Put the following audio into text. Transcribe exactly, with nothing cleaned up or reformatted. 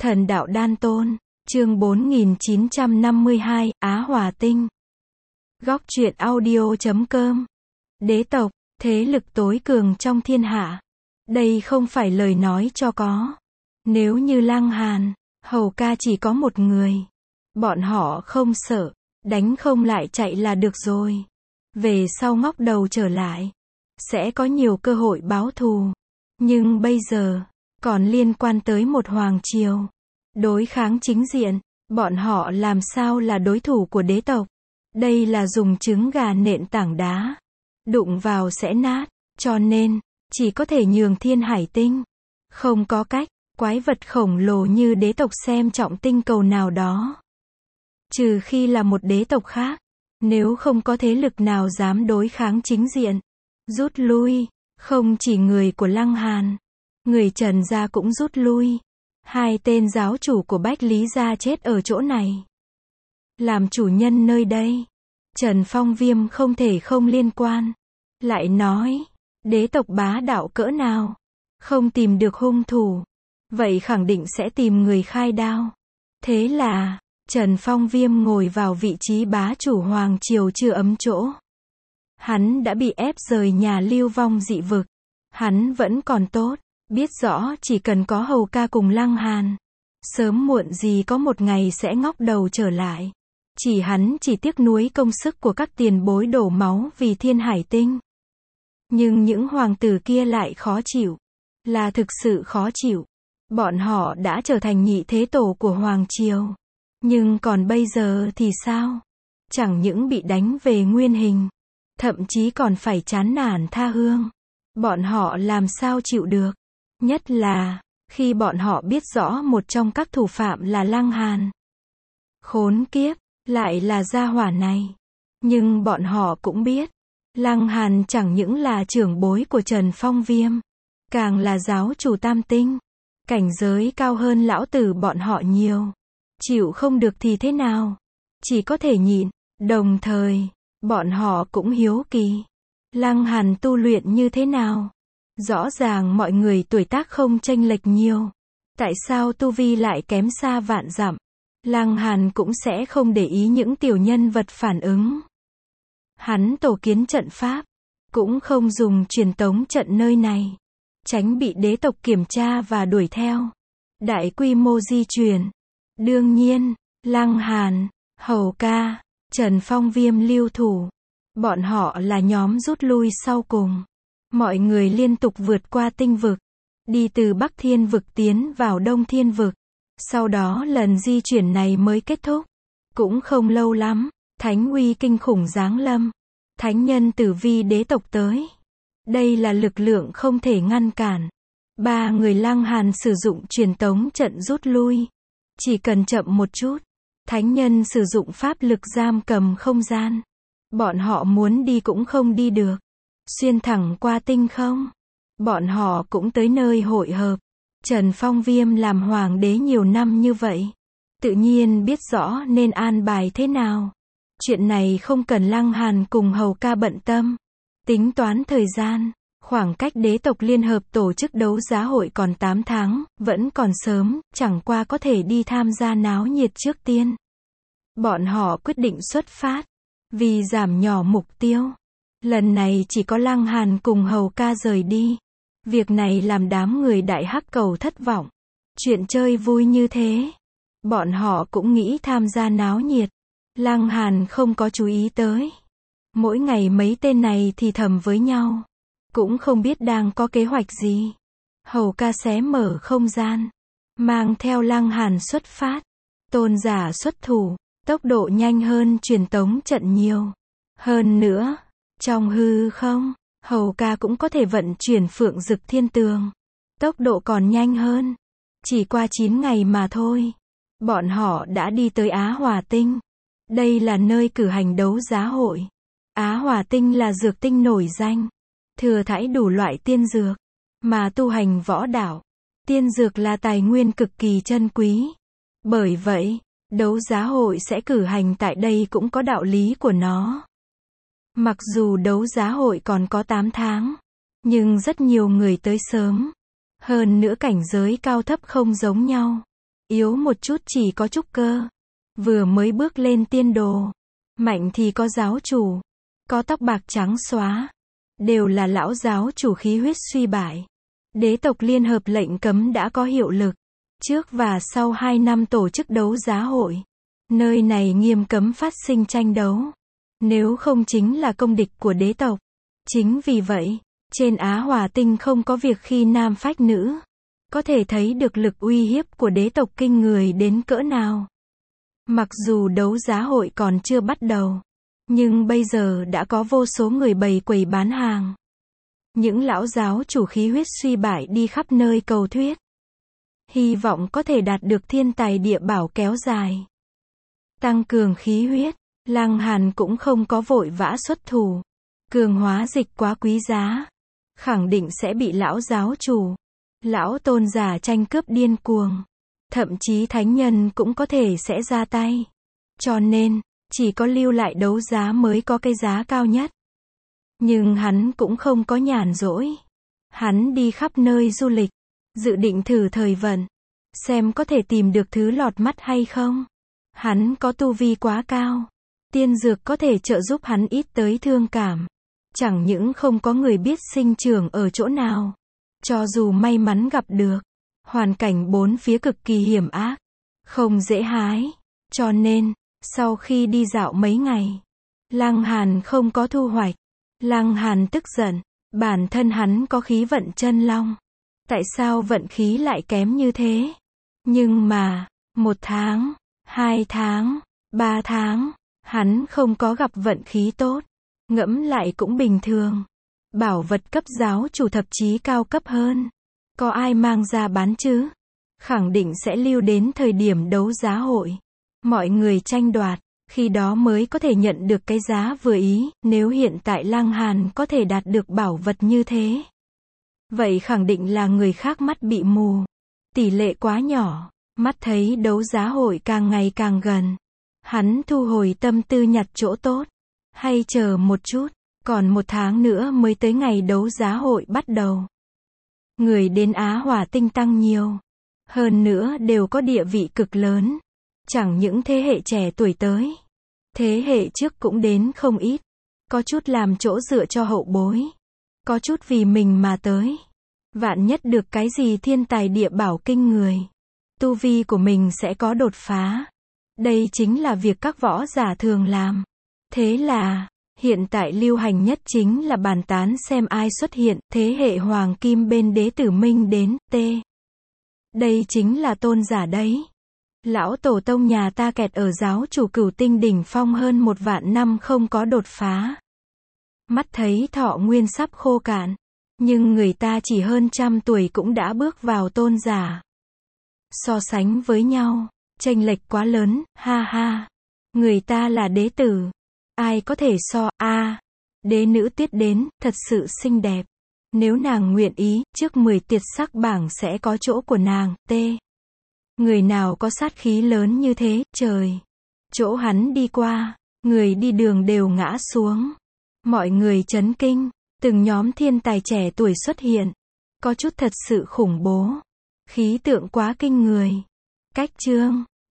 Thần đạo đan tôn, chương bốn nghìn chín trăm năm mươi hai, Á Hòa Tinh. Góc truyện audio chấm com. Đế tộc, thế lực tối cường trong thiên hạ. Đây không phải lời nói cho có. Nếu như Lăng Hàn, Hầu ca chỉ có một người, bọn họ không sợ, đánh không lại chạy là được rồi. Về sau ngóc đầu trở lại, sẽ có nhiều cơ hội báo thù. Nhưng bây giờ, còn liên quan tới một hoàng triều. Đối kháng chính diện, bọn họ làm sao là đối thủ của đế tộc. Đây là dùng trứng gà nện tảng đá. Đụng vào sẽ nát, cho nên, chỉ có thể nhường Thiên Hải Tinh. Không có cách, quái vật khổng lồ như đế tộc xem trọng tinh cầu nào đó. Trừ khi là một đế tộc khác, nếu không có thế lực nào dám đối kháng chính diện. Rút lui, không chỉ người của Lăng Hàn, người Trần gia cũng rút lui. Hai tên giáo chủ của Bách Lý gia chết ở chỗ này. Làm chủ nhân nơi đây, Trần Phong Viêm không thể không liên quan. Lại nói, đế tộc bá đạo cỡ nào, không tìm được hung thủ, vậy khẳng định sẽ tìm người khai đao. Thế là, Trần Phong Viêm ngồi vào vị trí bá chủ hoàng triều chưa ấm chỗ. Hắn đã bị ép rời nhà lưu vong dị vực. Hắn vẫn còn tốt, biết rõ chỉ cần có Hầu ca cùng Lăng Hàn, sớm muộn gì có một ngày sẽ ngóc đầu trở lại. Chỉ hắn chỉ tiếc nuối công sức của các tiền bối đổ máu vì Thiên Hải Tinh. Nhưng những hoàng tử kia lại khó chịu, là thực sự khó chịu. Bọn họ đã trở thành nhị thế tổ của hoàng triều. Nhưng còn bây giờ thì sao? Chẳng những bị đánh về nguyên hình, thậm chí còn phải chán nản tha hương. Bọn họ làm sao chịu được? Nhất là, khi bọn họ biết rõ một trong các thủ phạm là Lăng Hàn. Khốn kiếp, lại là gia hỏa này. Nhưng bọn họ cũng biết, Lăng Hàn chẳng những là trưởng bối của Trần Phong Viêm, càng là giáo chủ tam tinh. Cảnh giới cao hơn lão tử bọn họ nhiều. Chịu không được thì thế nào? Chỉ có thể nhịn. Đồng thời, bọn họ cũng hiếu kỳ. Lăng Hàn tu luyện như thế nào? Rõ ràng mọi người tuổi tác không chênh lệch nhiều. Tại sao tu vi lại kém xa vạn dặm? Lăng Hàn cũng sẽ không để ý những tiểu nhân vật phản ứng. Hắn tổ kiến trận pháp, cũng không dùng truyền tống trận nơi này, tránh bị đế tộc kiểm tra và đuổi theo. Đại quy mô di chuyển. Đương nhiên, Lăng Hàn, Hầu ca, Trần Phong Viêm lưu thủ. Bọn họ là nhóm rút lui sau cùng. Mọi người liên tục vượt qua tinh vực, đi từ Bắc Thiên vực tiến vào Đông Thiên vực. Sau đó lần di chuyển này mới kết thúc. Cũng không lâu lắm, thánh uy kinh khủng giáng lâm. Thánh nhân tử vi đế tộc tới. Đây là lực lượng không thể ngăn cản. Ba người Lăng Hàn sử dụng truyền tống trận rút lui. Chỉ cần chậm một chút, thánh nhân sử dụng pháp lực giam cầm không gian. Bọn họ muốn đi cũng không đi được. Xuyên thẳng qua tinh không. Bọn họ cũng tới nơi hội hợp. Trần Phong Viêm làm hoàng đế nhiều năm như vậy, tự nhiên biết rõ nên an bài thế nào. Chuyện này không cần Lăng Hàn cùng Hầu ca bận tâm. Tính toán thời gian, khoảng cách đế tộc liên hợp tổ chức đấu giá hội còn tám tháng, vẫn còn sớm, chẳng qua có thể đi tham gia náo nhiệt trước tiên. Bọn họ quyết định xuất phát, vì giảm nhỏ mục tiêu. Lần này chỉ có Lăng Hàn cùng Hầu ca rời đi. Việc này làm đám người Đại Hắc Cầu thất vọng. Chuyện chơi vui như thế, bọn họ cũng nghĩ tham gia náo nhiệt. Lăng Hàn không có chú ý tới. Mỗi ngày mấy tên này thì thầm với nhau, cũng không biết đang có kế hoạch gì. Hầu ca xé mở không gian, mang theo Lăng Hàn xuất phát. Tôn giả xuất thủ, tốc độ nhanh hơn truyền tống trận nhiều. Hơn nữa, trong hư không, Hầu ca cũng có thể vận chuyển Phượng Dực Thiên Tường. Tốc độ còn nhanh hơn. Chỉ qua chín ngày mà thôi, bọn họ đã đi tới Á Hòa Tinh. Đây là nơi cử hành đấu giá hội. Á Hòa Tinh là dược tinh nổi danh, thừa thãi đủ loại tiên dược, mà tu hành võ đạo. Tiên dược là tài nguyên cực kỳ chân quý. Bởi vậy, đấu giá hội sẽ cử hành tại đây cũng có đạo lý của nó. Mặc dù đấu giá hội còn có tám tháng, nhưng rất nhiều người tới sớm. Hơn nữa cảnh giới cao thấp không giống nhau. yếu một chút chỉ có trúc cơ. Vừa mới bước lên tiên đồ. Mạnh thì có giáo chủ. Có tóc bạc trắng xóa. Đều là lão giáo chủ khí huyết suy bại. Đế tộc liên hợp lệnh cấm đã có hiệu lực. Trước và sau hai năm tổ chức đấu giá hội. Nơi này nghiêm cấm phát sinh tranh đấu. Nếu không chính là công địch của đế tộc. Chính vì vậy, trên Á Hỏa Tinh không có việc khi nam phách nữ. Có thể thấy được lực uy hiếp của đế tộc kinh người đến cỡ nào. Mặc dù đấu giá hội còn chưa bắt đầu, nhưng bây giờ đã có vô số người bày quầy bán hàng. Những lão giáo chủ khí huyết suy bại đi khắp nơi cầu thuyết. Hy vọng có thể đạt được thiên tài địa bảo kéo dài. Tăng cường khí huyết, Lăng Hàn cũng không có vội vã xuất thủ. Cường hóa dịch quá quý giá. Khẳng định sẽ bị lão giáo chủ, lão tôn giả tranh cướp điên cuồng. Thậm chí thánh nhân cũng có thể sẽ ra tay. Cho nên, chỉ có lưu lại đấu giá mới có cái giá cao nhất. Nhưng hắn cũng không có nhàn rỗi. Hắn đi khắp nơi du lịch, dự định thử thời vận, xem có thể tìm được thứ lọt mắt hay không. Hắn có tu vi quá cao. Tiên dược có thể trợ giúp hắn ít tới thương cảm. Chẳng những không có người biết sinh trưởng ở chỗ nào. Cho dù may mắn gặp được, hoàn cảnh bốn phía cực kỳ hiểm ác, không dễ hái. Cho nên, sau khi đi dạo mấy ngày, Lăng Hàn không có thu hoạch. Lăng Hàn tức giận, bản thân hắn có khí vận chân long. Tại sao vận khí lại kém như thế? Nhưng mà, một tháng, hai tháng, ba tháng, hắn không có gặp vận khí tốt. Ngẫm lại cũng bình thường. Bảo vật cấp giáo chủ thậm chí cao cấp hơn. Có ai mang ra bán chứ? Khẳng định sẽ lưu đến thời điểm đấu giá hội. Mọi người tranh đoạt, khi đó mới có thể nhận được cái giá vừa ý. Nếu hiện tại Lăng Hàn có thể đạt được bảo vật như thế, vậy khẳng định là người khác mắt bị mù. Tỷ lệ quá nhỏ. Mắt thấy đấu giá hội càng ngày càng gần. Hắn thu hồi tâm tư nhặt chỗ tốt. Hay chờ một chút, còn một tháng nữa mới tới ngày đấu giá hội bắt đầu. Người đến Á Hỏa Tinh tăng nhiều. Hơn nữa đều có địa vị cực lớn. Chẳng những thế hệ trẻ tuổi tới. Thế hệ trước cũng đến không ít. Có chút làm chỗ dựa cho hậu bối. Có chút vì mình mà tới. Vạn nhất được cái gì thiên tài địa bảo kinh người. Tu vi của mình sẽ có đột phá. Đây chính là việc các võ giả thường làm. Thế là, hiện tại lưu hành nhất chính là bàn tán xem ai xuất hiện, thế hệ hoàng kim bên đế tử Minh đến, t. Đây chính là tôn giả đấy. Lão tổ tông nhà ta kẹt ở giáo chủ Cửu Tinh đỉnh phong hơn một vạn năm không có đột phá. Mắt thấy thọ nguyên sắp khô cạn. Nhưng người ta chỉ hơn trăm tuổi cũng đã bước vào tôn giả. So sánh với nhau, chênh lệch quá lớn, ha ha. Người ta là đế tử. Ai có thể so, a à, đế nữ Tuyết đến, thật sự xinh đẹp. Nếu nàng nguyện ý, trước mười tuyệt sắc bảng sẽ có chỗ của nàng, t. Người nào có sát khí lớn như thế, trời. Chỗ hắn đi qua, người đi đường đều ngã xuống. Mọi người chấn kinh, từng nhóm thiên tài trẻ tuổi xuất hiện. Có chút thật sự khủng bố. Khí tượng quá kinh người. Cách chương